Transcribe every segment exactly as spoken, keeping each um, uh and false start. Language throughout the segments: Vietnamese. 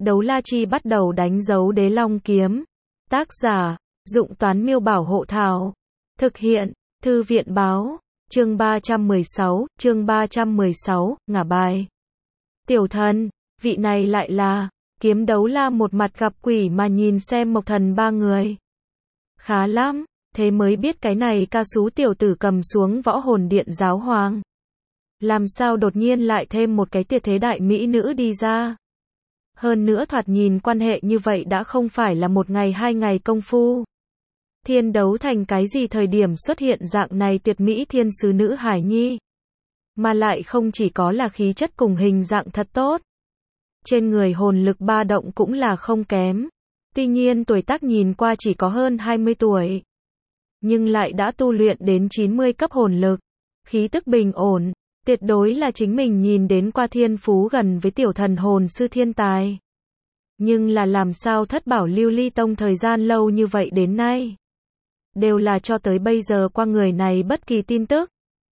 Đấu la chi bắt đầu đánh dấu đế long kiếm. Tác giả, Dụng Toán Miêu Bảo Hộ Thảo. Thực hiện, Thư viện Báo. Chương ba trăm mười sáu, chương ba trăm mười sáu, ngả bài. Tiểu thần, vị này lại là, Kiếm Đấu La một mặt gặp quỷ mà nhìn xem Mộc Thần ba người. Khá lắm, thế mới biết cái này ca sú tiểu tử cầm xuống võ hồn điện giáo hoàng. Làm sao đột nhiên lại thêm một cái tuyệt thế đại mỹ nữ đi ra. Hơn nữa thoạt nhìn quan hệ như vậy đã không phải là một ngày hai ngày công phu. Thiên đấu thành cái gì thời điểm xuất hiện dạng này tuyệt mỹ thiên sứ nữ hải nhi. Mà lại không chỉ có là khí chất cùng hình dạng thật tốt. Trên người hồn lực ba động cũng là không kém. Tuy nhiên tuổi tác nhìn qua chỉ có hơn hai mươi tuổi. Nhưng lại đã tu luyện đến chín mươi cấp hồn lực. Khí tức bình ổn. Tuyệt đối là chính mình nhìn đến qua thiên phú gần với tiểu thần hồn sư thiên tài. Nhưng là làm sao Thất Bảo Lưu Ly Tông thời gian lâu như vậy đến nay. Đều là cho tới bây giờ qua người này bất kỳ tin tức.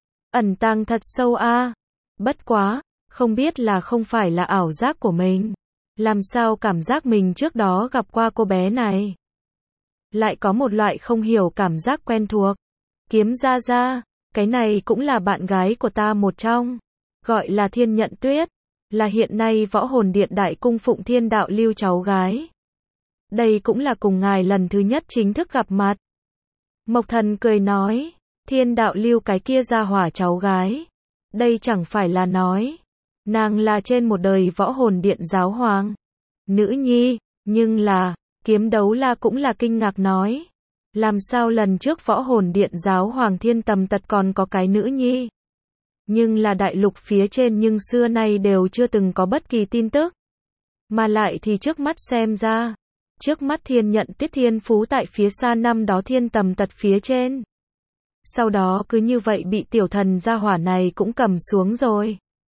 Ẩn tàng thật sâu a. À. Bất quá, không biết là không phải là ảo giác của mình. Làm sao cảm giác mình trước đó gặp qua cô bé này. Lại có một loại không hiểu cảm giác quen thuộc. Kiếm Gia Gia, cái này cũng là bạn gái của ta một trong. Gọi là Thiên Nhận Tuyết. Là hiện nay võ hồn điện đại cung phụng Thiên Đạo Lưu cháu gái. Đây cũng là cùng ngài lần thứ nhất chính thức gặp mặt. Mộc Thần cười nói, Thiên Đạo Lưu cái kia ra hỏa cháu gái. Đây chẳng phải là nói, nàng là trên một đời võ hồn điện giáo hoàng. Nữ nhi, nhưng là, Kiếm Đấu La cũng là kinh ngạc nói. Làm sao lần trước võ hồn điện giáo hoàng Thiên Tầm Tật còn có cái nữ nhi. Nhưng là đại lục phía trên nhưng xưa nay đều chưa từng có bất kỳ tin tức. Mà lại thì trước mắt xem ra. Trước mắt Thiên Nhận Tuyết thiên phú tại phía xa năm đó Thiên Tầm Tật phía trên. Sau đó cứ như vậy bị tiểu thần gia hỏa này cũng cầm xuống rồi.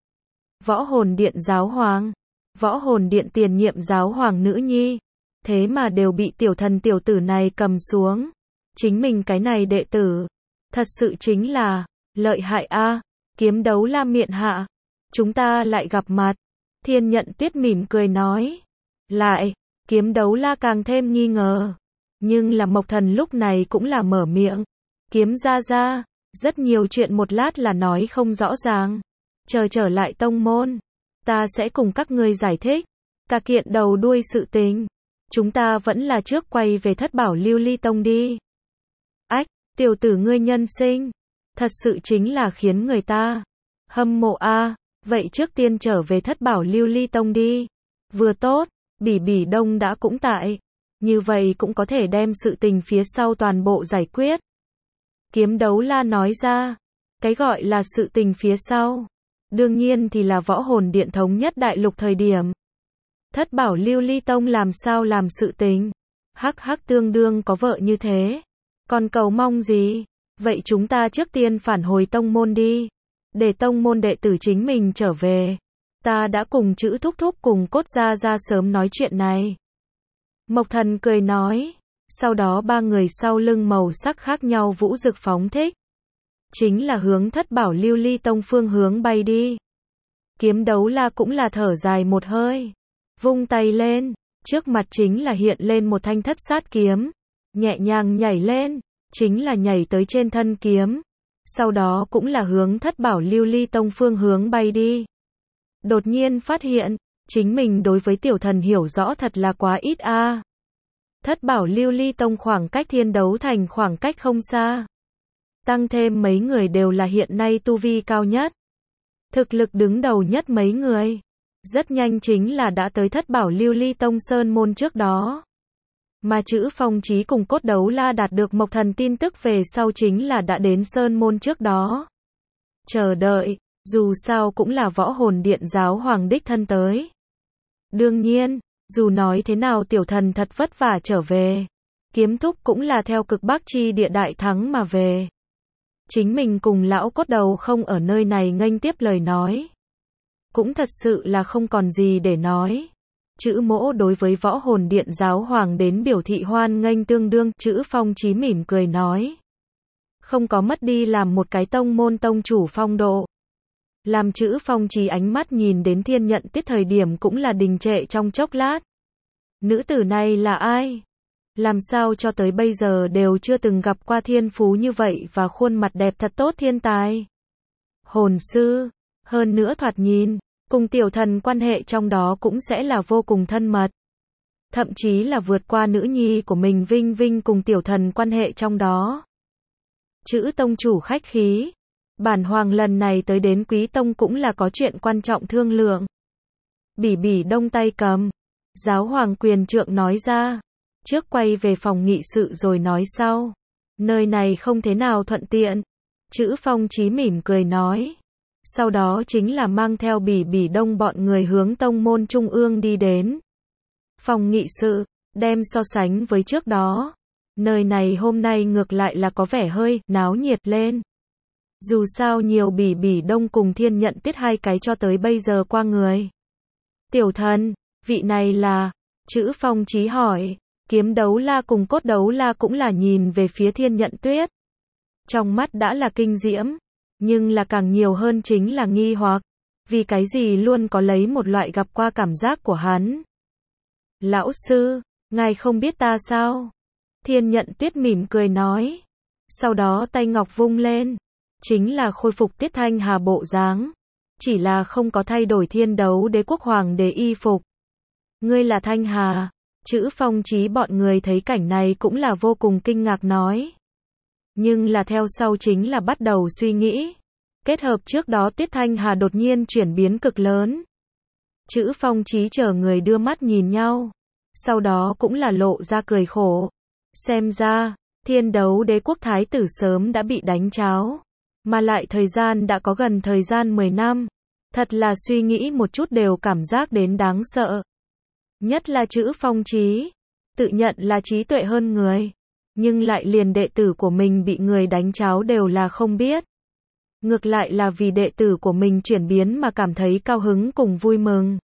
Võ hồn điện giáo hoàng. Võ hồn điện tiền nhiệm giáo hoàng nữ nhi. Thế mà đều bị tiểu thần tiểu tử này cầm xuống. Chính mình cái này đệ tử. Thật sự chính là, lợi hại a. Kiếm Đấu La miện hạ. Chúng ta lại gặp mặt. Thiên Nhận Tuyết mỉm cười nói. Lại, Kiếm Đấu La càng thêm nghi ngờ. Nhưng là Mộc Thần lúc này cũng là mở miệng. Kiếm Gia Gia, rất nhiều chuyện một lát là nói không rõ ràng. Chờ trở lại tông môn. Ta sẽ cùng các ngươi giải thích. Cả kiện đầu đuôi sự tình. Chúng ta vẫn là trước quay về Thất Bảo Lưu Ly Tông đi. Ách, tiểu tử ngươi nhân sinh. Thật sự chính là khiến người ta hâm mộ a. À. Vậy trước tiên trở về Thất Bảo Lưu Ly Tông đi. Vừa tốt, Bỉ Bỉ Đông đã cũng tại. Như vậy cũng có thể đem sự tình phía sau toàn bộ giải quyết. Kiếm Đấu La nói ra. Cái gọi là sự tình phía sau. Đương nhiên thì là võ hồn điện thống nhất đại lục thời điểm. Thất Bảo Lưu Ly Tông làm sao làm sự tình. Hắc hắc tương đương có vợ như thế. Còn cầu mong gì? Vậy chúng ta trước tiên phản hồi tông môn đi. Để tông môn đệ tử chính mình trở về. Ta đã cùng chữ thúc thúc cùng Cốt Gia Gia sớm nói chuyện này. Mộc Thần cười nói. Sau đó ba người sau lưng màu sắc khác nhau vũ rực phóng thích. Chính là hướng Thất Bảo Lưu Ly Tông phương hướng bay đi. Kiếm Đấu La cũng là thở dài một hơi. Vung tay lên. Trước mặt chính là hiện lên một thanh thất sát kiếm. Nhẹ nhàng nhảy lên. Chính là nhảy tới trên thân kiếm. Sau đó cũng là hướng Thất Bảo Lưu Ly Tông phương hướng bay đi. Đột nhiên phát hiện, chính mình đối với tiểu thần hiểu rõ thật là quá ít a. À. Thất Bảo Lưu Ly Tông khoảng cách Thiên Đấu Thành khoảng cách không xa. Tăng thêm mấy người đều là hiện nay tu vi cao nhất. Thực lực đứng đầu nhất mấy người. Rất nhanh chính là đã tới Thất Bảo Lưu Ly Tông Sơn Môn trước đó. Mà chữ Phong Chí cùng Cốt Đấu La đạt được Mộc Thần tin tức về sau chính là đã đến Sơn Môn trước đó. Chờ đợi, dù sao cũng là võ hồn điện giáo hoàng đích thân tới. Đương nhiên, dù nói thế nào tiểu thần thật vất vả trở về. Kiếm thúc cũng là theo cực bắc chi địa đại thắng mà về. Chính mình cùng lão cốt đầu không ở nơi này nghênh tiếp lời nói. Cũng thật sự là không còn gì để nói. Chữ Mỗ đối với võ hồn điện giáo hoàng đến biểu thị hoan nghênh tương đương. Chữ Phong Chí mỉm cười nói. Không có mất đi làm một cái tông môn tông chủ phong độ. Làm Trữ Phong Chí ánh mắt nhìn đến Thiên Nhận Tuyết thời điểm cũng là đình trệ trong chốc lát. Nữ tử này là ai? Làm sao cho tới bây giờ đều chưa từng gặp qua thiên phú như vậy và khuôn mặt đẹp thật tốt thiên tài. Hồn sư, hơn nữa thoạt nhìn, cùng tiểu thần quan hệ trong đó cũng sẽ là vô cùng thân mật. Thậm chí là vượt qua nữ nhi của mình Vinh Vinh cùng tiểu thần quan hệ trong đó. Trữ tông chủ khách khí. Bản hoàng lần này tới đến Quý Tông cũng là có chuyện quan trọng thương lượng. Bỉ bỉ đông tay cầm. Giáo hoàng quyền trượng nói ra. Trước quay về phòng nghị sự rồi nói sau. Nơi này không thế nào thuận tiện. Trữ Phong Chí mỉm cười nói. Sau đó chính là mang theo bỉ bỉ đông bọn người hướng tông môn trung ương đi đến. Phòng nghị sự, đem so sánh với trước đó. Nơi này hôm nay ngược lại là có vẻ hơi náo nhiệt lên. Dù sao nhiều bỉ bỉ đông cùng Thiên Nhận Tuyết hai cái cho tới bây giờ qua người. Tiểu thần, vị này là, Trữ Phong Chí hỏi, kiếm đấu la cùng cốt đấu la cũng là nhìn về phía Thiên Nhận Tuyết. Trong mắt đã là kinh diễm, nhưng là càng nhiều hơn chính là nghi hoặc, vì cái gì luôn có lấy một loại gặp qua cảm giác của hắn. Lão sư, ngài không biết ta sao? Thiên Nhận Tuyết mỉm cười nói. Sau đó tay ngọc vung lên. Chính là khôi phục Tiết Thanh Hà bộ dáng. Chỉ là không có thay đổi Thiên Đấu Đế Quốc Hoàng đế y phục. Ngươi là Thanh Hà. Trữ Phong Chí bọn người thấy cảnh này cũng là vô cùng kinh ngạc nói. Nhưng là theo sau chính là bắt đầu suy nghĩ. Kết hợp trước đó Tiết Thanh Hà đột nhiên chuyển biến cực lớn. Trữ Phong Chí chờ người đưa mắt nhìn nhau. Sau đó cũng là lộ ra cười khổ. Xem ra, Thiên Đấu Đế Quốc Thái tử sớm đã bị đánh cháo. Mà lại thời gian đã có gần thời gian mười năm. Thật là suy nghĩ một chút đều cảm giác đến đáng sợ. Nhất là Trữ Phong Chí. Tự nhận là trí tuệ hơn người. Nhưng lại liền đệ tử của mình bị người đánh cháo đều là không biết. Ngược lại là vì đệ tử của mình chuyển biến mà cảm thấy cao hứng cùng vui mừng.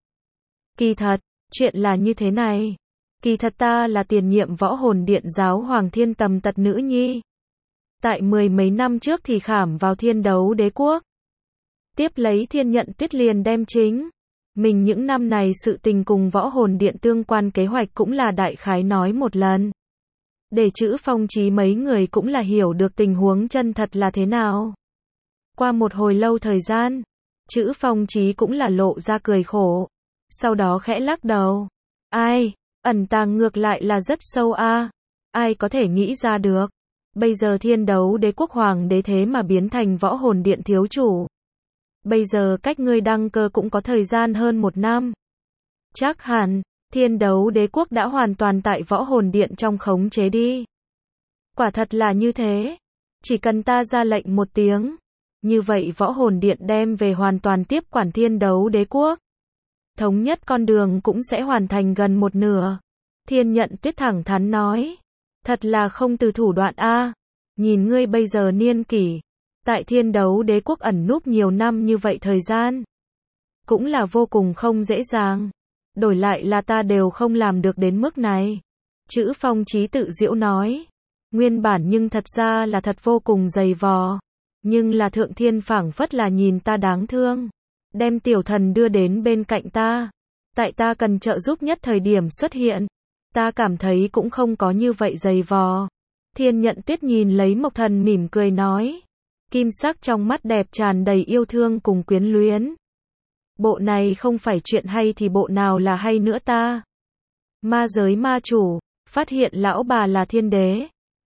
Kỳ thật, chuyện là như thế này. Kỳ thật ta là tiền nhiệm võ hồn điện giáo hoàng Thiên Tầm Tật nữ nhi. Tại mười mấy năm trước thì khảm vào Thiên Đấu Đế Quốc. Tiếp lấy Thiên Nhận Tuyết liền đem chính. Mình những năm này sự tình cùng võ hồn điện tương quan kế hoạch cũng là đại khái nói một lần. Để Trữ Phong Chí mấy người cũng là hiểu được tình huống chân thật là thế nào. Qua một hồi lâu thời gian, Trữ Phong Chí cũng là lộ ra cười khổ. Sau đó khẽ lắc đầu. Ai, ẩn tàng ngược lại là rất sâu a. Ai có thể nghĩ ra được. Bây giờ Thiên Đấu Đế Quốc Hoàng đế thế mà biến thành võ hồn điện thiếu chủ. Bây giờ cách ngươi đăng cơ cũng có thời gian hơn một năm. Chắc hẳn, Thiên Đấu Đế Quốc đã hoàn toàn tại võ hồn điện trong khống chế đi. Quả thật là như thế. Chỉ cần ta ra lệnh một tiếng. Như vậy võ hồn điện đem về hoàn toàn tiếp quản Thiên Đấu Đế Quốc. Thống nhất con đường cũng sẽ hoàn thành gần một nửa. Thiên Nhận Tuyết thẳng thắn nói. Thật là không từ thủ đoạn a. Nhìn ngươi bây giờ niên kỷ. Tại Thiên Đấu Đế Quốc ẩn núp nhiều năm như vậy thời gian. Cũng là vô cùng không dễ dàng. Đổi lại là ta đều không làm được đến mức này. Trữ Phong Chí tự giễu nói. Nguyên bản nhưng thật ra là thật vô cùng dày vò. Nhưng là Thượng Thiên phảng phất là nhìn ta đáng thương. Đem tiểu thần đưa đến bên cạnh ta. Tại ta cần trợ giúp nhất thời điểm xuất hiện. Ta cảm thấy cũng không có như vậy dày vò. Thiên Nhận Tuyết nhìn lấy Mộc Thần mỉm cười nói. Kim sắc trong mắt đẹp tràn đầy yêu thương cùng quyến luyến. Bộ này không phải chuyện hay thì bộ nào là hay nữa ta. Ma giới ma chủ, phát hiện lão bà là thiên đế.